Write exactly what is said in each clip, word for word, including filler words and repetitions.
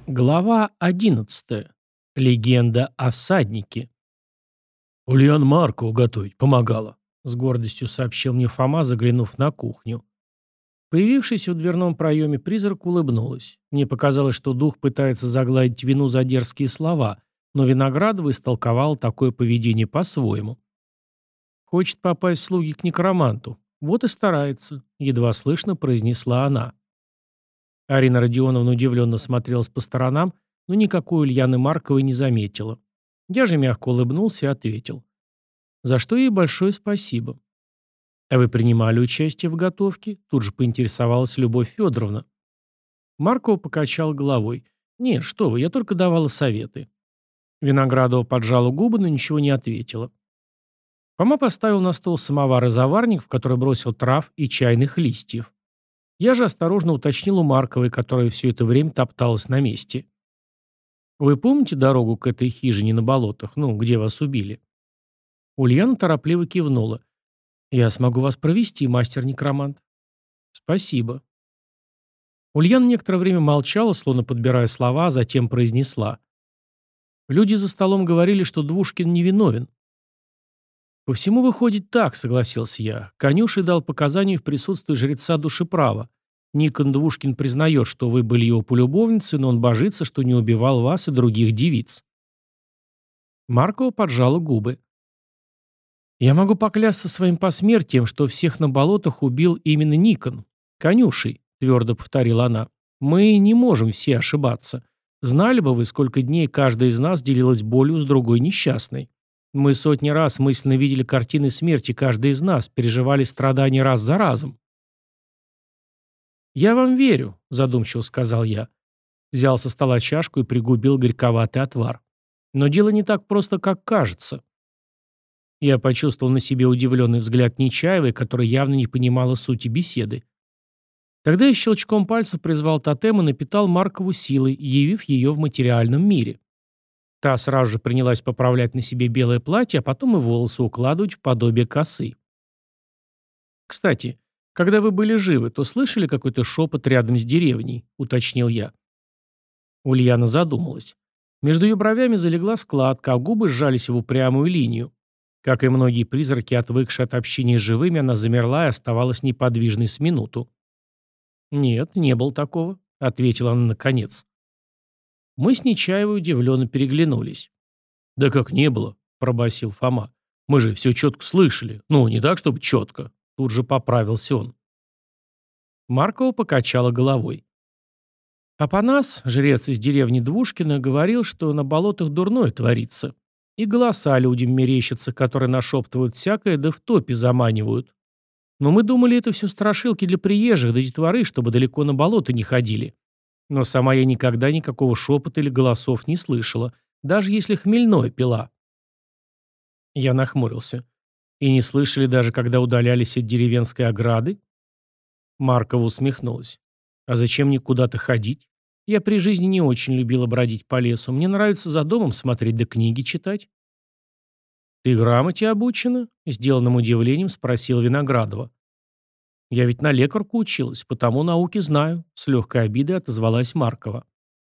Глава одиннадцатая. Легенда о всаднике. «Ульяна Маркову готовить помогала», — с гордостью сообщил мне Фома, заглянув на кухню. Появившись в дверном проеме, призрак улыбнулась. Мне показалось, что дух пытается загладить вину за дерзкие слова, но Виноградова истолковал такое поведение по-своему. «Хочет попасть в слуги к некроманту. Вот и старается», — едва слышно произнесла она. Арина Родионовна удивленно смотрелась по сторонам, но никакой Ульяны Марковой не заметила. Я же мягко улыбнулся и ответил. За что ей большое спасибо. А вы принимали участие в готовке? Тут же поинтересовалась Любовь Федоровна. Маркова покачал головой. Нет, что вы, я только давала советы. Виноградова поджала губы, но ничего не ответила. Фома поставил на стол самовар и заварник, в который бросил трав и чайных листьев. Я же осторожно уточнил у Марковой, которая все это время топталась на месте. «Вы помните дорогу к этой хижине на болотах, ну, где вас убили?» Ульяна торопливо кивнула. «Я смогу вас провести, мастер-некромант». «Спасибо». Ульяна некоторое время молчала, словно подбирая слова, а затем произнесла. «Люди за столом говорили, что Двушкин невиновен». «По всему выходит так», — согласился я. Конюший дал показания в присутствии жреца душеправа. Никон Двушкин признает, что вы были его полюбовницей, но он божится, что не убивал вас и других девиц. Маркова поджала губы. «Я могу поклясться своим посмертием, что всех на болотах убил именно Никон. Конюший», — твердо повторила она. «Мы не можем все ошибаться. Знали бы вы, сколько дней каждая из нас делилась болью с другой несчастной. Мы сотни раз мысленно видели картины смерти каждой из нас, переживали страдания раз за разом». «Я вам верю», — задумчиво сказал я. Взял со стола чашку и пригубил горьковатый отвар. «Но дело не так просто, как кажется». Я почувствовал на себе удивленный взгляд Нечаевой, которая явно не понимала сути беседы. Тогда я щелчком пальца призвал тотем и напитал Маркову силой, явив ее в материальном мире. Та сразу же принялась поправлять на себе белое платье, а потом и волосы укладывать в подобие косы. «Кстати, когда вы были живы, то слышали какой-то шепот рядом с деревней?» — уточнил я. Ульяна задумалась. Между ее бровями залегла складка, а губы сжались в упрямую линию. Как и многие призраки, отвыкшие от общения с живыми, она замерла и оставалась неподвижной с минуту. «Нет, не было такого», — ответила она наконец. Мы с Нечаевой удивленно переглянулись. «Да как не было», — пробасил Фома. «Мы же все четко слышали. Ну, не так, чтобы четко». Тут же поправился он. Маркова покачала головой. Апанас, жрец из деревни Двушкина, говорил, что на болотах дурное творится. И голоса людям мерещатся, которые нашептывают всякое, да в топе заманивают. Но мы думали, это все страшилки для приезжих, да детворы, чтобы далеко на болото не ходили. Но сама я никогда никакого шепота или голосов не слышала, даже если хмельное пила. Я нахмурился. И не слышали даже, когда удалялись от деревенской ограды? Маркова усмехнулась. А зачем мне куда-то ходить? Я при жизни не очень любила бродить по лесу. Мне нравится за домом смотреть да книги читать. «Ты грамоте обучена?» — сделанным удивлением спросил Виноградова. «Я ведь на лекарку училась, потому науки знаю», — с легкой обидой отозвалась Маркова.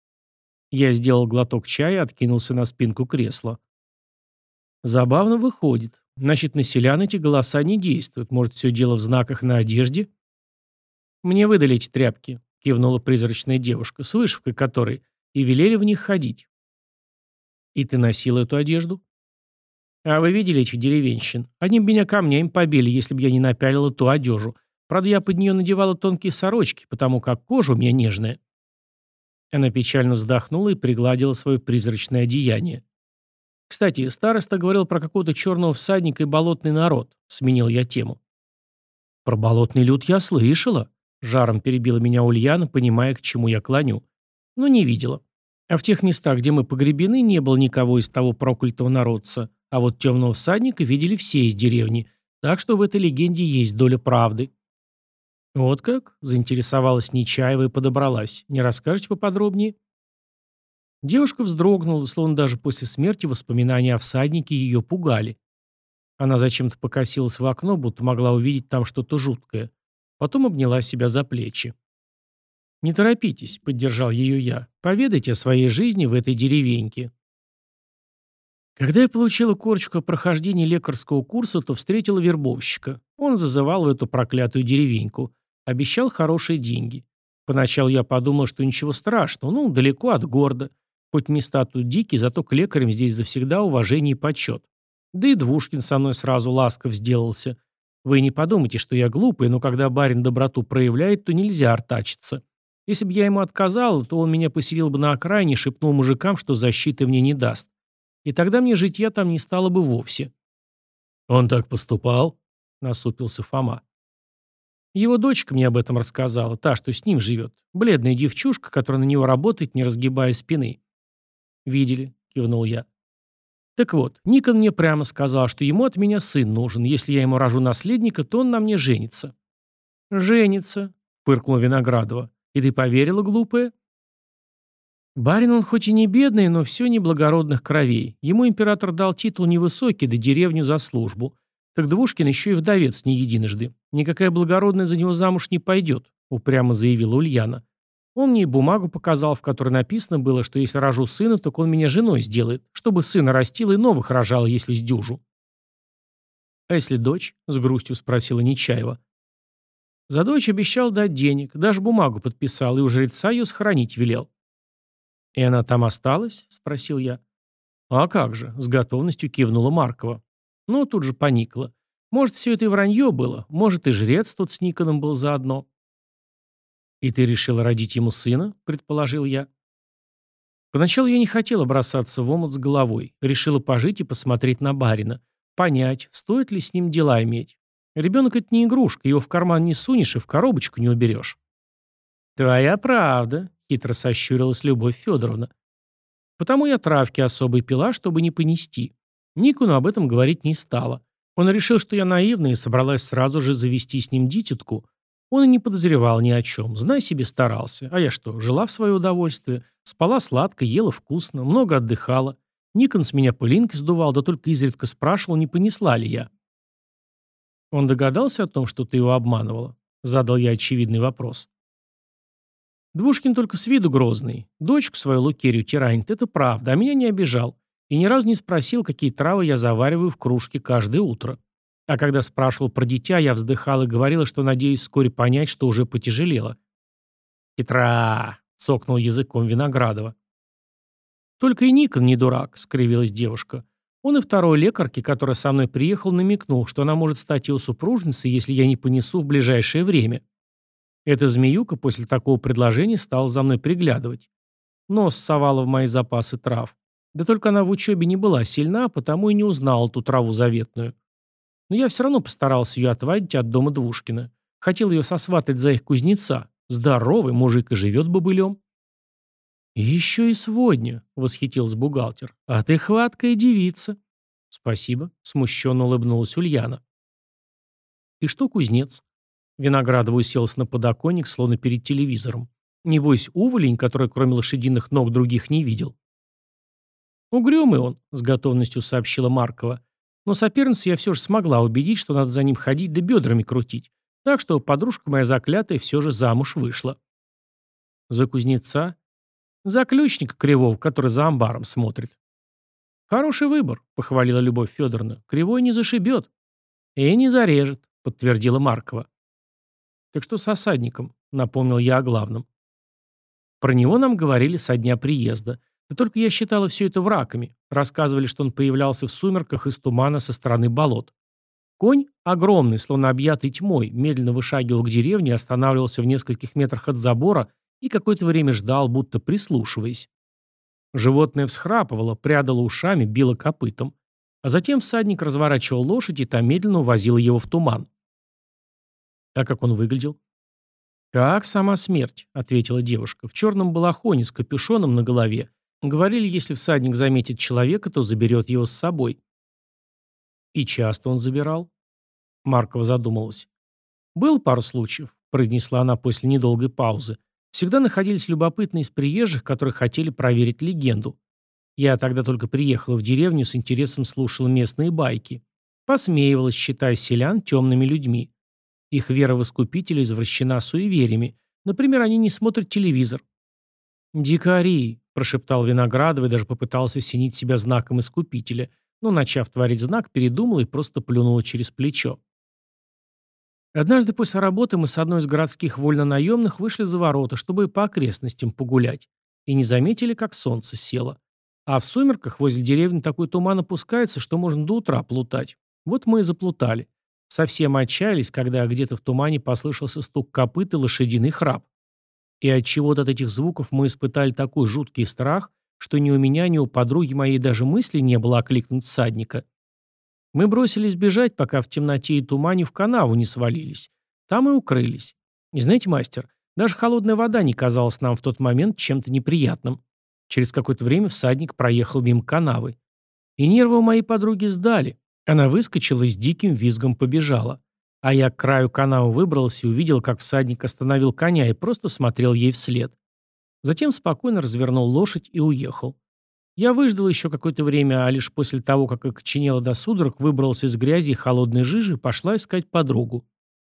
Я сделал глоток чая и откинулся на спинку кресла. Забавно выходит. Значит, на селян эти голоса не действуют. Может, все дело в знаках на одежде? «Мне выдали эти тряпки», — кивнула призрачная девушка, с вышивкой которой, и велели в них ходить. «И ты носила эту одежду?» «А вы видели этих деревенщин? Они бы меня камнями побили, если бы я не напялила ту одежу. Правда, я под нее надевала тонкие сорочки, потому как кожа у меня нежная». Она печально вздохнула и пригладила свое призрачное одеяние. «Кстати, староста говорил про какого-то черного всадника и болотный народ», — сменил я тему. «Про болотный люд я слышала», — жаром перебила меня Ульяна, понимая, к чему я клоню. «Но не видела. А в тех местах, где мы погребены, не было никого из того проклятого народца. А вот темного всадника видели все из деревни, так что в этой легенде есть доля правды». «Вот как?» — заинтересовалась Нечаева и подобралась. «Не расскажете поподробнее?» Девушка вздрогнула, словно даже после смерти воспоминания о всаднике ее пугали. Она зачем-то покосилась в окно, будто могла увидеть там что-то жуткое. Потом обняла себя за плечи. «Не торопитесь», — поддержал ее я. «Поведайте о своей жизни в этой деревеньке». Когда я получила корочку о прохождении лекарского курса, то встретила вербовщика. Он зазывал в эту проклятую деревеньку. Обещал хорошие деньги. Поначалу я подумал, что ничего страшного, ну, далеко от города. Хоть места тут дикие, зато к лекарям здесь завсегда уважение и почет. Да и Двушкин со мной сразу ласков сделался. Вы не подумайте, что я глупый, но когда барин доброту проявляет, то нельзя артачиться. Если бы я ему отказал, то он меня поселил бы на окраине и шепнул мужикам, что защиты мне не даст. И тогда мне житья там не стало бы вовсе. «Он так поступал?» — насупился Фома. Его дочка мне об этом рассказала, та, что с ним живет. Бледная девчушка, которая на него работает, не разгибая спины. «Видели», — кивнул я. Так вот, Никон мне прямо сказал, что ему от меня сын нужен. Если я ему рожу наследника, то он на мне женится. «Женится», — фыркнула Виноградова. «И ты поверила, глупая?» Барин он хоть и не бедный, но все неблагородных кровей. Ему император дал титул невысокий, да деревню за службу. Так Двушкин еще и вдовец не единожды. Никакая благородная за него замуж не пойдет, упрямо заявила Ульяна. Он мне и бумагу показал, в которой написано было, что если рожу сына, то он меня женой сделает, чтобы сына растил и новых рожал, если сдюжу. «А если дочь?» — с грустью спросила Нечаева. За дочь обещал дать денег, даже бумагу подписал, и у жреца ее схоронить велел. «И она там осталась?» — спросил я. «А как же?» — с готовностью кивнула Маркова. Ну, тут же поникла. Может, все это и вранье было, может, и жрец тут с Никоном был заодно. «И ты решила родить ему сына?» — предположил я. Поначалу я не хотела бросаться в омут с головой. Решила пожить и посмотреть на барина. Понять, стоит ли с ним дела иметь. Ребенок — это не игрушка, его в карман не сунешь и в коробочку не уберешь. «Твоя правда», — хитро сощурилась Любовь Федоровна. Потому я травки особой пила, чтобы не понести. Никону об этом говорить не стала. Он решил, что я наивна, и собралась сразу же завести с ним дитятку. Он и не подозревал ни о чем, знай себе старался. А я что, жила в свое удовольствие, спала сладко, ела вкусно, много отдыхала. Никон с меня пылинки сдувал, да только изредка спрашивал, не понесла ли я. Он догадался о том, что ты его обманывала? Задал я очевидный вопрос. Двушкин только с виду грозный. Дочку свою Лукерью тиранит, это правда, а меня не обижал. И ни разу не спросил, какие травы я завариваю в кружке каждое утро. А когда спрашивал про дитя, я вздыхал и говорила, что надеюсь вскоре понять, что уже потяжелело. «Хитра!» — цокнул языком Виноградова. «Только и Никон не дурак», — скривилась девушка. Он и второй лекарке, который со мной приехал, намекнул, что она может стать его супружницей, если я не понесу в ближайшее время. Эта змеюка после такого предложения стала за мной приглядывать. Нос совала в мои запасы трав. Да только она в учебе не была сильна, потому и не узнала ту траву заветную. Но я все равно постарался ее отвадить от дома Двушкина. Хотел ее сосватать за их кузнеца. Здоровый мужик и живет бобылем. «Еще и сводня», — восхитился бухгалтер. «А ты хваткая девица». «Спасибо», — смущенно улыбнулась Ульяна. «Ты что, кузнец?» Виноградова уселась на подоконник, словно перед телевизором. Небось, уволень, который кроме лошадиных ног других не видел. «Угрюмый он», — с готовностью сообщила Маркова. «Но соперницу я все же смогла убедить, что надо за ним ходить да бедрами крутить. Так что подружка моя заклятая все же замуж вышла». «За кузнеца?» «За ключника кривого, который за амбаром смотрит». «Хороший выбор», — похвалила Любовь Федоровна. «Кривой не зашибет». «И не зарежет», — подтвердила Маркова. «Так что с осадником?» — напомнил я о главном. Про него нам говорили со дня приезда. Да только я считала все это врагами. Рассказывали, что он появлялся в сумерках из тумана со стороны болот. Конь, огромный, словно объятый тьмой, медленно вышагивал к деревне и останавливался в нескольких метрах от забора и какое-то время ждал, будто прислушиваясь. Животное всхрапывало, прядало ушами, било копытом. А затем всадник разворачивал лошадь, и та медленно увозила его в туман. А как он выглядел? «Как сама смерть», — ответила девушка, — «в черном балахоне с капюшоном на голове. Говорили, если всадник заметит человека, то заберет его с собой». «И часто он забирал?» Маркова задумалась. «Было пару случаев», — произнесла она после недолгой паузы. «Всегда находились любопытные из приезжих, которые хотели проверить легенду. Я тогда только приехала в деревню, с интересом слушала местные байки. Посмеивалась, считая селян темными людьми. Их вера в искупителя извращена суевериями, Например, они не смотрят телевизор. «Дикари!» – прошептал Виноградов и даже попытался осенить себя знаком искупителя, но, начав творить знак, передумал и просто плюнул через плечо. Однажды после работы мы с одной из городских вольнонаемных вышли за ворота, чтобы по окрестностям погулять, и не заметили, как солнце село. А в сумерках возле деревни такой туман опускается, что можно до утра плутать. Вот мы и заплутали. Совсем отчаялись, когда где-то в тумане послышался стук копыт и лошадиный храп. И от чего-то от этих звуков мы испытали такой жуткий страх, что ни у меня, ни у подруги моей даже мысли не было окликнуть всадника. Мы бросились бежать, пока в темноте и тумане в канаву не свалились. Там и укрылись. И знаете, мастер, даже холодная вода не казалась нам в тот момент чем-то неприятным. Через какое-то время всадник проехал мимо канавы. И нервы у моей подруги сдали. Она выскочила и с диким визгом побежала. А я к краю канавы выбрался и увидел, как всадник остановил коня и просто смотрел ей вслед. Затем спокойно развернул лошадь и уехал. Я выждал еще какое-то время, а лишь после того, как окоченела до судорог, выбрался из грязи и холодной жижи и пошла искать подругу.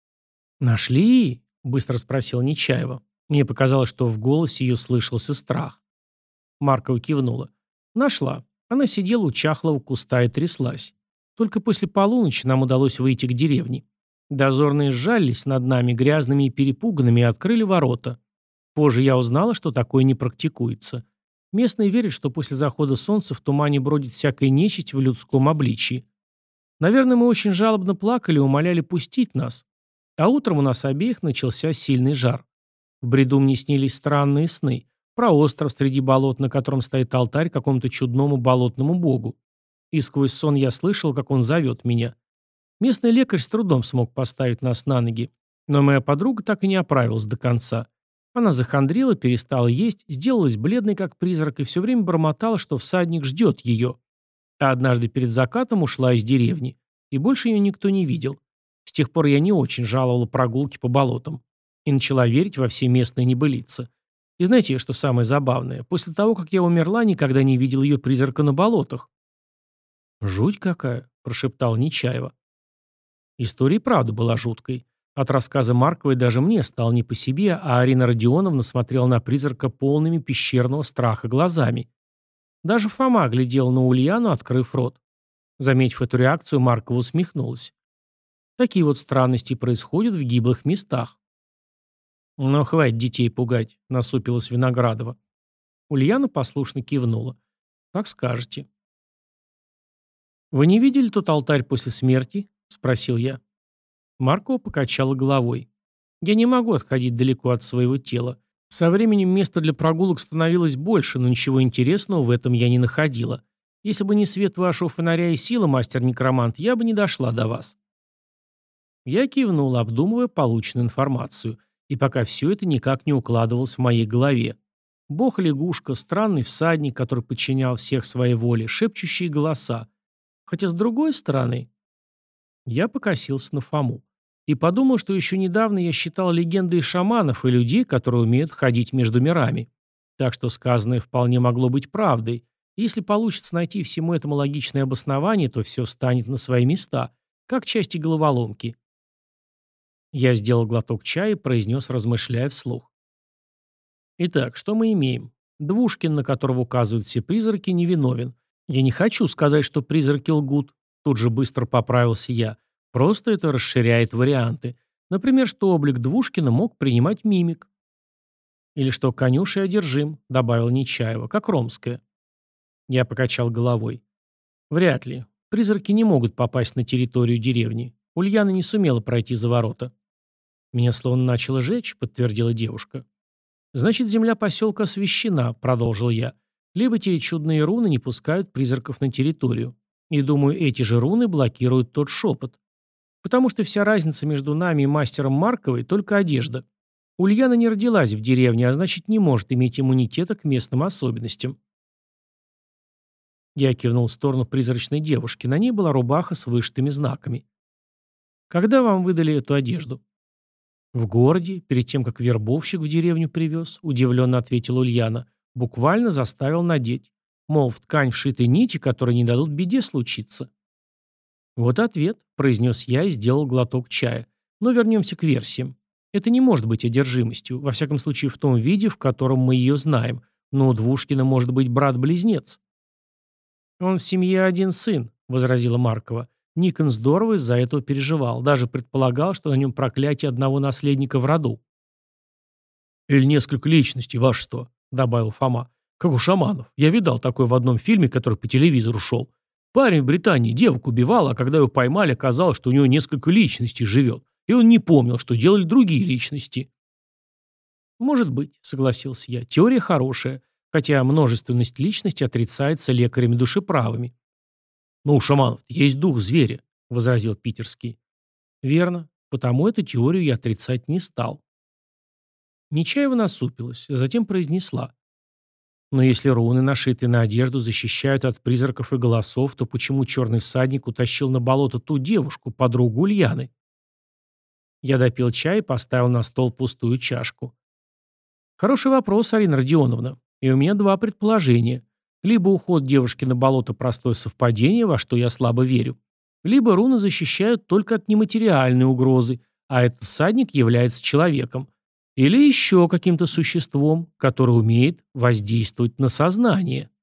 «Нашли?» – быстро спросил Нечаева. Мне показалось, что в голосе ее слышался страх. Маркова кивнула. «Нашла. Она сидела у чахлого куста и тряслась. Только после полуночи нам удалось выйти к деревне. Дозорные сжались над нами, грязными и перепуганными, и открыли ворота. Позже я узнала, что такое не практикуется. Местные верят, что после захода солнца в тумане бродит всякая нечисть в людском обличии. Наверное, мы очень жалобно плакали и умоляли пустить нас. А утром у нас обеих начался сильный жар. В бреду мне снились странные сны. Про остров среди болот, на котором стоит алтарь какому-то чудному болотному богу. И сквозь сон я слышал, как он зовет меня. Местный лекарь с трудом смог поставить нас на ноги. Но моя подруга так и не оправилась до конца. Она захандрила, перестала есть, сделалась бледной, как призрак, и все время бормотала, что всадник ждет ее. А однажды перед закатом ушла из деревни. И больше ее никто не видел. С тех пор я не очень жаловала прогулки по болотам. И начала верить во все местные небылицы. И знаете, что самое забавное? После того, как я умерла, никогда не видел ее призрака на болотах. «Жуть какая!» – прошептал Нечаева. История и правда была жуткой. От рассказа Марковой даже мне стало не по себе, а Арина Родионовна смотрела на призрака полными пещерного страха глазами. Даже Фома глядел на Ульяну, открыв рот. Заметив эту реакцию, Маркова усмехнулась. Такие вот странности происходят в гиблых местах. «Но хватит детей пугать», — насупилась Виноградова. Ульяна послушно кивнула. «Как скажете». «Вы не видели тот алтарь после смерти?» — спросил я. Маркова покачала головой. «Я не могу отходить далеко от своего тела. Со временем места для прогулок становилось больше, но ничего интересного в этом я не находила. Если бы не свет вашего фонаря и сила, мастер-некромант, я бы не дошла до вас». Я кивнул, обдумывая полученную информацию, и пока все это никак не укладывалось в моей голове. Бог-лягушка, странный всадник, который подчинял всех своей воле, шепчущие голоса. Хотя с другой стороны... Я покосился на Фому и подумал, что еще недавно я считал легендой шаманов и людей, которые умеют ходить между мирами. Так что сказанное вполне могло быть правдой. И если получится найти всему этому логичное обоснование, то все встанет на свои места, как части головоломки. Я сделал глоток чая и произнес, размышляя вслух. Итак, что мы имеем? Двушкин, на которого указывают все призраки, невиновен. Я не хочу сказать, что призраки лгут. Тут же быстро поправился я. Просто это расширяет варианты. Например, что облик Двушкина мог принимать мимик. Или что конюшей одержим, добавил Нечаева, как Ромская. Я покачал головой. Вряд ли. Призраки не могут попасть на территорию деревни. Ульяна не сумела пройти за ворота. Меня словно начало жечь, подтвердила девушка. Значит, земля поселка освящена, продолжил я. Либо те чудные руны не пускают призраков на территорию. И думаю, эти же руны блокируют тот шепот. Потому что вся разница между нами и мастером Марковой только одежда. Ульяна не родилась в деревне, а значит не может иметь иммунитета к местным особенностям. Я кивнул в сторону призрачной девушки. На ней была рубаха с вышитыми знаками. Когда вам выдали эту одежду? В городе, перед тем, как вербовщик в деревню привез, удивленно ответила Ульяна. Буквально заставил надеть. Мол, в ткань вшиты нити, которые не дадут беде случиться. Вот ответ, произнес я и сделал глоток чая. Но вернемся к версиям. Это не может быть одержимостью, во всяком случае в том виде, в котором мы ее знаем, но у Двушкина может быть брат-близнец. «Он в семье один сын», — возразила Маркова. Никон здорово из-за этого переживал, даже предполагал, что на нем проклятие одного наследника в роду. «Или несколько личностей, вашество», — добавил Фома. «Как у шаманов. Я видал такое в одном фильме, который по телевизору шел. Парень в Британии девок убивал, а когда его поймали, оказалось, что у него несколько личностей живет, и он не помнил, что делали другие личности». «Может быть», — согласился я. «Теория хорошая, хотя множественность личностей отрицается лекарями-душеправами». «Но у шаманов есть дух зверя», — возразил Питерский. «Верно. Потому эту теорию я отрицать не стал». Нечаева насупилась, а затем произнесла. «Но если руны, нашитые на одежду, защищают от призраков и голосов, то почему черный всадник утащил на болото ту девушку, подругу Ульяны?» Я допил чай и поставил на стол пустую чашку. «Хороший вопрос, Арина Родионовна. И у меня два предположения. Либо уход девушки на болото – простое совпадение, во что я слабо верю, либо руны защищают только от нематериальной угрозы, а этот всадник является человеком. Или еще каким-то существом, которое умеет воздействовать на сознание».